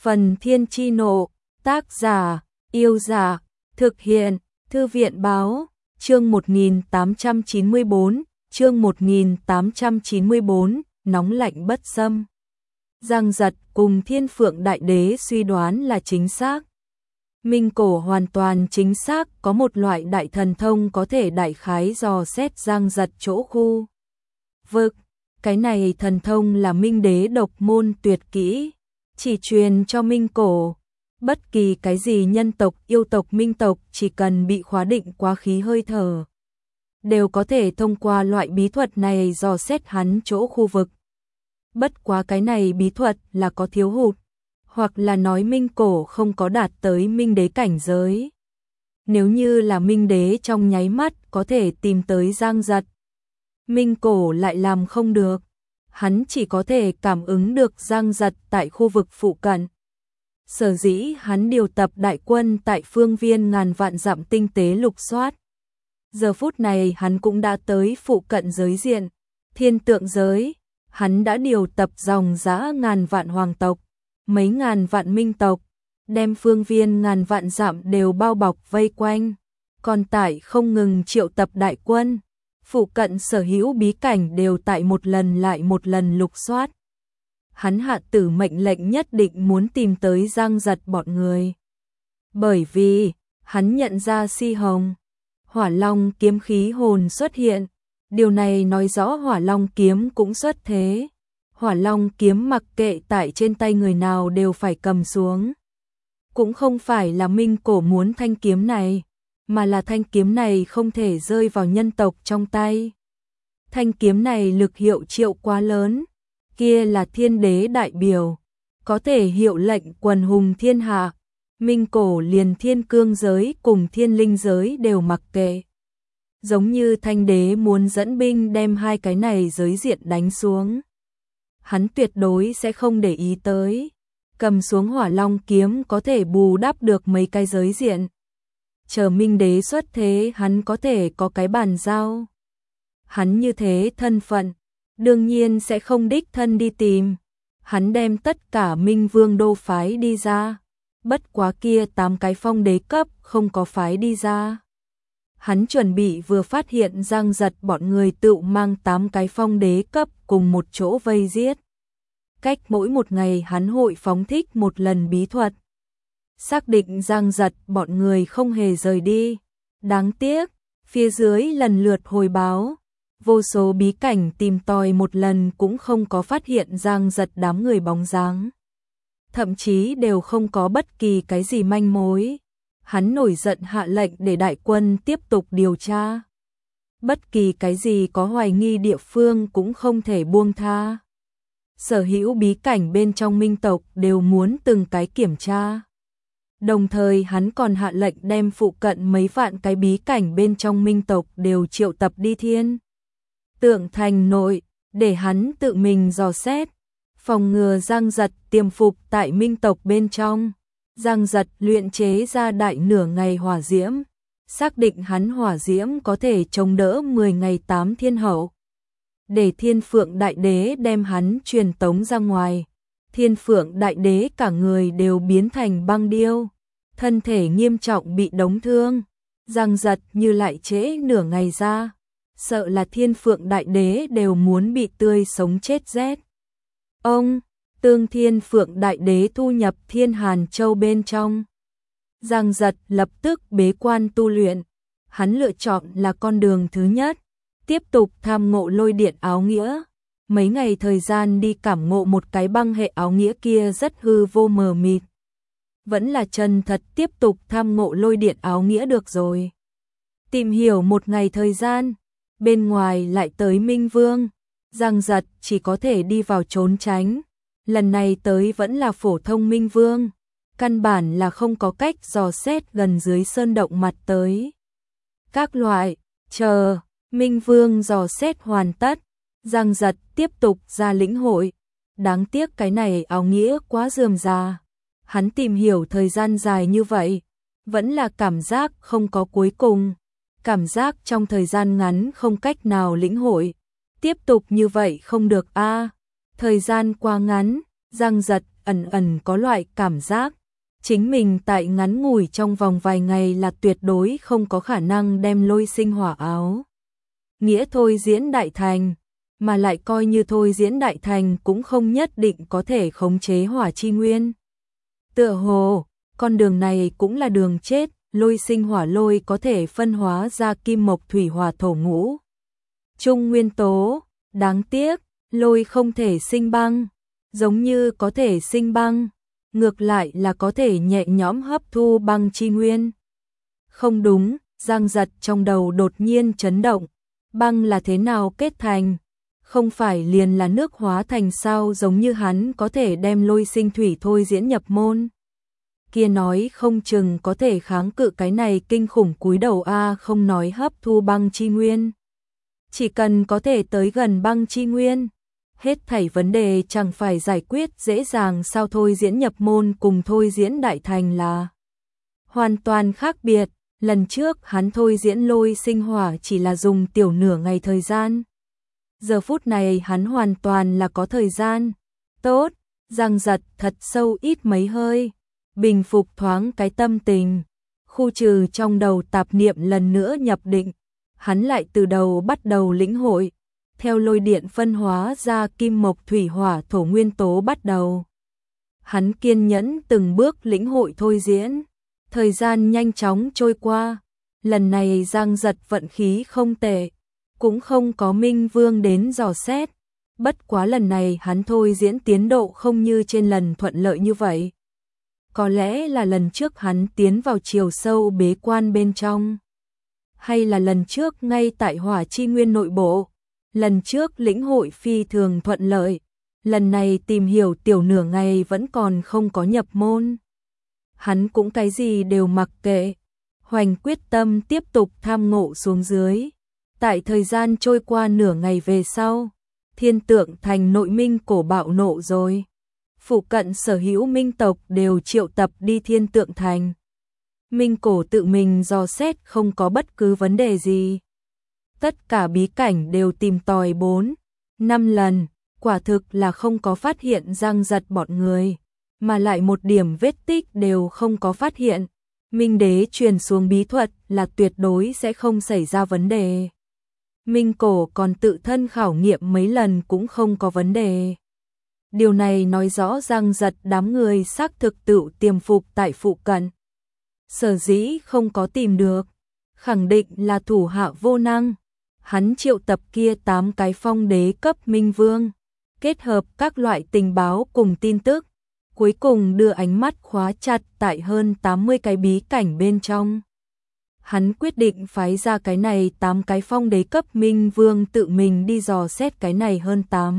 Phần Thiên Chi Nộ, tác giả, Yêu Dạ, thực hiện, Thư viện Báo, chương 1894, nóng lạnh bất xâm. Giang Giật cùng Thiên Phượng Đại Đế suy đoán là chính xác. Minh Cổ hoàn toàn chính xác, có một loại đại thần thông có thể đại khái dò xét Giang Giật chỗ khu vực. Cái này thần thông là Minh Đế độc môn tuyệt kỹ, chỉ truyền cho Minh Cổ. Bất kỳ cái gì nhân tộc, yêu tộc, minh tộc chỉ cần bị khóa định quá khí hơi thở, đều có thể thông qua loại bí thuật này dò xét hắn chỗ khu vực. Bất quá cái này bí thuật là có thiếu hụt, hoặc là nói Minh Cổ không có đạt tới Minh Đế cảnh giới. Nếu như là Minh Đế trong nháy mắt có thể tìm tới Giang Giật, Minh Cổ lại làm không được. Hắn chỉ có thể cảm ứng được Giang Giật tại khu vực phụ cận. Sở dĩ hắn điều tập đại quân tại phương viên ngàn vạn dặm tinh tế lục soát. Giờ phút này hắn cũng đã tới phụ cận giới diện, Thiên Tượng giới. Hắn đã điều tập dòng dã ngàn vạn hoàng tộc, mấy ngàn vạn minh tộc, đem phương viên ngàn vạn dặm đều bao bọc vây quanh. Còn tại không ngừng triệu tập đại quân, phụ cận sở hữu bí cảnh đều tại một lần lại một lần lục soát. Hắn hạ tử mệnh lệnh nhất định muốn tìm tới Giang Giật bọn người. Bởi vì, hắn nhận ra Si Hồng, Hỏa Long kiếm khí hồn xuất hiện. Điều này nói rõ Hỏa Long kiếm cũng xuất thế. Hỏa Long kiếm mặc kệ tại trên tay người nào đều phải cầm xuống. Cũng không phải là Minh Cổ muốn thanh kiếm này, mà là thanh kiếm này không thể rơi vào nhân tộc trong tay. Thanh kiếm này lực hiệu triệu quá lớn, kia là Thiên Đế đại biểu, có thể hiệu lệnh quần hùng thiên hạ. Minh Cổ liền Thiên Cương giới cùng Thiên Linh giới đều mặc kệ. Giống như Thanh Đế muốn dẫn binh đem hai cái này giới diện đánh xuống, hắn tuyệt đối sẽ không để ý tới. Cầm xuống Hỏa Long kiếm có thể bù đắp được mấy cái giới diện. Chờ Minh Đế xuất thế hắn có thể có cái bàn giao. Hắn như thế thân phận, đương nhiên sẽ không đích thân đi tìm. Hắn đem tất cả Minh Vương đô phái đi ra. Bất quá kia 8 cái phong đế cấp không có phái đi ra. Hắn chuẩn bị vừa phát hiện Giang Giật bọn người tự mang 8 cái phong đế cấp cùng một chỗ vây giết. Cách mỗi một ngày hắn hội phóng thích một lần bí thuật. Xác định Giang Giật bọn người không hề rời đi. Đáng tiếc, phía dưới lần lượt hồi báo. Vô số bí cảnh tìm tòi một lần cũng không có phát hiện Giang Giật đám người bóng dáng. Thậm chí đều không có bất kỳ cái gì manh mối. Hắn nổi giận hạ lệnh để đại quân tiếp tục điều tra. Bất kỳ cái gì có hoài nghi địa phương cũng không thể buông tha. Sở hữu bí cảnh bên trong minh tộc đều muốn từng cái kiểm tra. Đồng thời hắn còn hạ lệnh đem phụ cận mấy vạn cái bí cảnh bên trong minh tộc đều triệu tập đi Thiên Tượng thành nội, để hắn tự mình dò xét, phòng ngừa Giang Giật tiềm phục tại minh tộc bên trong. Giang Giật luyện chế ra đại nửa ngày hỏa diễm, xác định hắn hỏa diễm có thể chống đỡ 10 ngày 8 thiên hậu. Để Thiên Phượng Đại Đế đem hắn truyền tống ra ngoài. Thiên Phượng Đại Đế cả người đều biến thành băng điêu, thân thể nghiêm trọng bị đóng thương. Giang Giật như lại trễ nửa ngày ra, sợ là Thiên Phượng Đại Đế đều muốn bị tươi sống chết rét. Ông tương Thiên Phượng Đại Đế thu nhập Thiên Hàn Châu bên trong. Giang Giật lập tức bế quan tu luyện. Hắn lựa chọn là con đường thứ nhất, tiếp tục tham ngộ lôi điện áo nghĩa. Mấy ngày thời gian đi cảm ngộ một cái băng hệ áo nghĩa kia rất hư vô mờ mịt. Vẫn là chân thật tiếp tục tham ngộ lôi điện áo nghĩa được rồi. Tìm hiểu một ngày thời gian, bên ngoài lại tới Minh Vương. Giang Giật chỉ có thể đi vào trốn tránh. Lần này tới vẫn là phổ thông Minh Vương, căn bản là không có cách dò xét gần dưới sơn động mặt tới. Các loại, chờ, Minh Vương dò xét hoàn tất, Giang Giật tiếp tục ra lĩnh hội. Đáng tiếc cái này áo nghĩa quá rườm rà. Hắn tìm hiểu thời gian dài như vậy, vẫn là cảm giác không có cuối cùng. Cảm giác trong thời gian ngắn không cách nào lĩnh hội. Tiếp tục như vậy không được a. Thời gian quá ngắn, Giang Giật ẩn ẩn có loại cảm giác chính mình tại ngắn ngủi trong vòng vài ngày là tuyệt đối không có khả năng đem Lôi Sinh Hỏa áo nghĩa thôi diễn đại thành, mà lại coi như thôi diễn đại thành cũng không nhất định có thể khống chế hỏa chi nguyên. Tựa hồ, con đường này cũng là đường chết, Lôi Sinh Hỏa lôi có thể phân hóa ra kim mộc thủy hỏa thổ ngũ chung nguyên tố, đáng tiếc, lôi không thể sinh băng, giống như có thể sinh băng, ngược lại là có thể nhẹ nhõm hấp thu băng chi nguyên. Không đúng, Giang Giật trong đầu đột nhiên chấn động, băng là thế nào kết thành? Không phải liền là nước hóa thành sao, giống như hắn có thể đem lôi sinh thủy thôi diễn nhập môn. Kia nói không chừng có thể kháng cự cái này kinh khủng cúi đầu a, không nói hấp thu băng chi nguyên. Chỉ cần có thể tới gần băng chi nguyên, hết thảy vấn đề chẳng phải giải quyết dễ dàng sao. Thôi diễn nhập môn cùng thôi diễn đại thành là hoàn toàn khác biệt. Lần trước hắn thôi diễn Lôi Sinh Hỏa chỉ là dùng tiểu nửa ngày thời gian. Giờ phút này hắn hoàn toàn là có thời gian. Tốt, Giang Giật thật sâu ít mấy hơi, bình phục thoáng cái tâm tình, khu trừ trong đầu tạp niệm lần nữa nhập định. Hắn lại từ đầu bắt đầu lĩnh hội, theo lôi điện phân hóa ra kim mộc thủy hỏa thổ nguyên tố bắt đầu. Hắn kiên nhẫn từng bước lĩnh hội thôi diễn, thời gian nhanh chóng trôi qua, lần này Giang Giật vận khí không tệ, cũng không có Minh Vương đến dò xét, bất quá lần này hắn thôi diễn tiến độ không như trên lần thuận lợi như vậy. Có lẽ là lần trước hắn tiến vào chiều sâu bế quan bên trong, hay là lần trước ngay tại hỏa chi nguyên nội bộ, lần trước lĩnh hội phi thường thuận lợi, lần này tìm hiểu tiểu nửa ngày vẫn còn không có nhập môn. Hắn cũng cái gì đều mặc kệ, hoành quyết tâm tiếp tục tham ngộ xuống dưới. Tại thời gian trôi qua nửa ngày về sau, Thiên Tượng Thành nội minh cổ bạo nộ rồi. Phụ cận sở hữu minh tộc đều triệu tập đi Thiên Tượng Thành. Minh cổ tự mình dò xét không có bất cứ vấn đề gì. Tất cả bí cảnh đều tìm tòi 4-5 lần, quả thực là không có phát hiện Giang Giật bọn người, mà lại một điểm vết tích đều không có phát hiện. Minh đế truyền xuống bí thuật là tuyệt đối sẽ không xảy ra vấn đề. Minh cổ còn tự thân khảo nghiệm mấy lần cũng không có vấn đề. Điều này nói rõ Giang Giật đám người xác thực tự tiềm phục tại phụ cận. Sở dĩ không có tìm được, khẳng định là thủ hạ vô năng. Hắn triệu tập kia 8 cái phong đế cấp minh vương, kết hợp các loại tình báo cùng tin tức, cuối cùng đưa ánh mắt khóa chặt tại hơn 80 cái bí cảnh bên trong. Hắn quyết định phái ra cái này 8 cái phong đế cấp minh vương tự mình đi dò xét cái này hơn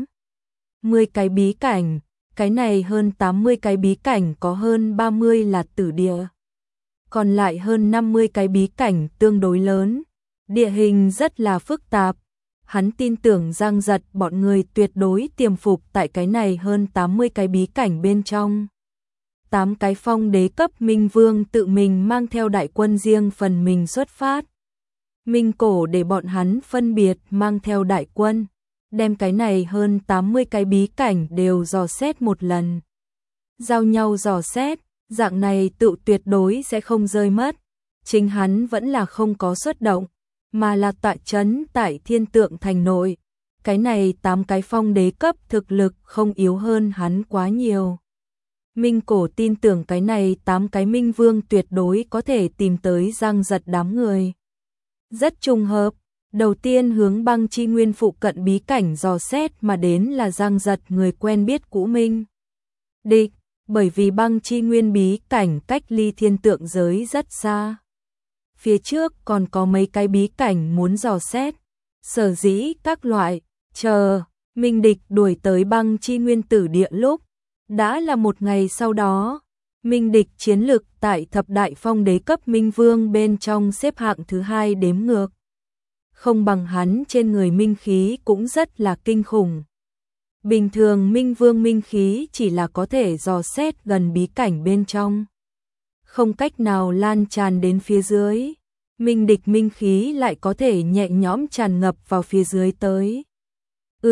80 cái bí cảnh, cái này hơn 80 cái bí cảnh có hơn 30 là tử địa. Còn lại hơn 50 cái bí cảnh tương đối lớn, địa hình rất là phức tạp. Hắn tin tưởng Giang Giật bọn người tuyệt đối tiềm phục tại cái này hơn 80 cái bí cảnh bên trong. 8 cái phong đế cấp minh vương tự mình mang theo đại quân riêng phần mình xuất phát. Minh cổ để bọn hắn phân biệt mang theo đại quân, đem cái này hơn 80 cái bí cảnh đều dò xét một lần. Giao nhau dò xét, dạng này tự tuyệt đối sẽ không rơi mất. Chính hắn vẫn là không có xuất động, mà là tọa trấn tại Thiên Tượng Thành nội. Cái này 8 cái phong đế cấp thực lực không yếu hơn hắn quá nhiều. Minh cổ tin tưởng cái này 8 cái minh vương tuyệt đối có thể tìm tới Giang Giật đám người. Rất trùng hợp, đầu tiên hướng băng chi nguyên phụ cận bí cảnh dò xét mà đến là Giang Giật người quen biết cũ Minh địch, bởi vì băng chi nguyên bí cảnh cách ly thiên tượng giới rất xa. Phía trước còn có mấy cái bí cảnh muốn dò xét, sở dĩ các loại, chờ, Minh địch đuổi tới băng chi nguyên tử địa lúc, đã là một ngày sau đó. Minh địch chiến lực tại thập đại phong đế cấp minh vương bên trong xếp hạng thứ 2 đếm ngược. Không bằng hắn trên người minh khí cũng rất là kinh khủng. Bình thường minh vương minh khí chỉ là có thể dò xét gần bí cảnh bên trong, không cách nào lan tràn đến phía dưới. Minh địch minh khí lại có thể nhẹ nhõm tràn ngập vào phía dưới tới.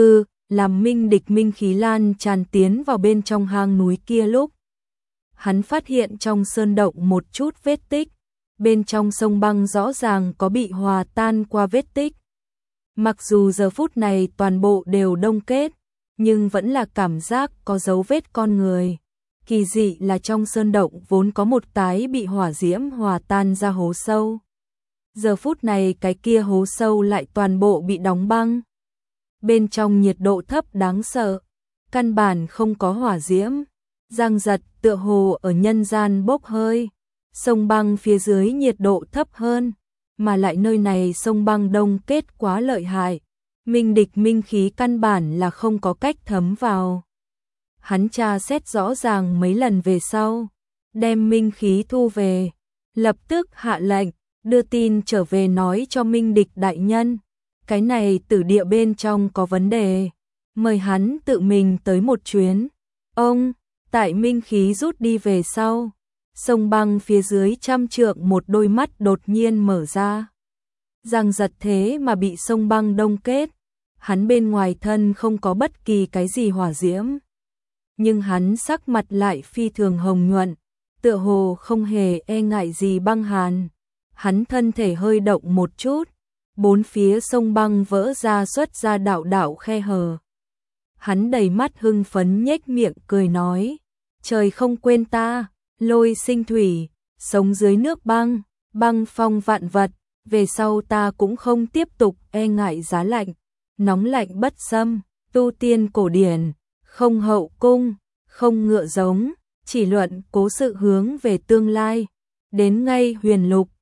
làm Minh Địch minh khí lan tràn tiến vào bên trong hang núi kia lúc. Hắn phát hiện trong sơn động một chút vết tích, bên trong sông băng rõ ràng có bị hòa tan qua vết tích. Mặc dù giờ phút này toàn bộ đều đông kết, nhưng vẫn là cảm giác có dấu vết con người. Kỳ dị là trong sơn động vốn có một tái bị hỏa diễm hòa tan ra hố sâu. Giờ phút này cái kia hố sâu lại toàn bộ bị đóng băng. Bên trong nhiệt độ thấp đáng sợ, căn bản không có hỏa diễm. Giang Giật tựa hồ ở nhân gian bốc hơi. Sông băng phía dưới nhiệt độ thấp hơn, mà lại nơi này sông băng đông kết quá lợi hại. Minh Địch minh khí căn bản là không có cách thấm vào. Hắn tra xét rõ ràng mấy lần về sau, đem minh khí thu về, lập tức hạ lệnh, đưa tin trở về nói cho Minh Địch đại nhân. Cái này tử địa bên trong có vấn đề, mời hắn tự mình tới một chuyến. Ông, tại minh khí rút đi về sau, sông băng phía dưới 100 trượng một đôi mắt đột nhiên mở ra. Giang Giật thế mà bị sông băng đông kết, hắn bên ngoài thân không có bất kỳ cái gì hỏa diễm. Nhưng hắn sắc mặt lại phi thường hồng nhuận, tựa hồ không hề e ngại gì băng hàn. Hắn thân thể hơi động một chút, bốn phía sông băng vỡ ra xuất ra đạo đạo khe hở. Hắn đầy mắt hưng phấn nhếch miệng cười nói, trời không quên ta, lôi sinh thủy, sống dưới nước băng, băng phong vạn vật, về sau ta cũng không tiếp tục e ngại giá lạnh, nóng lạnh bất xâm, tu tiên cổ điển, không hậu cung, không ngựa giống, chỉ luận cố sự hướng về tương lai, đến ngay huyền lục,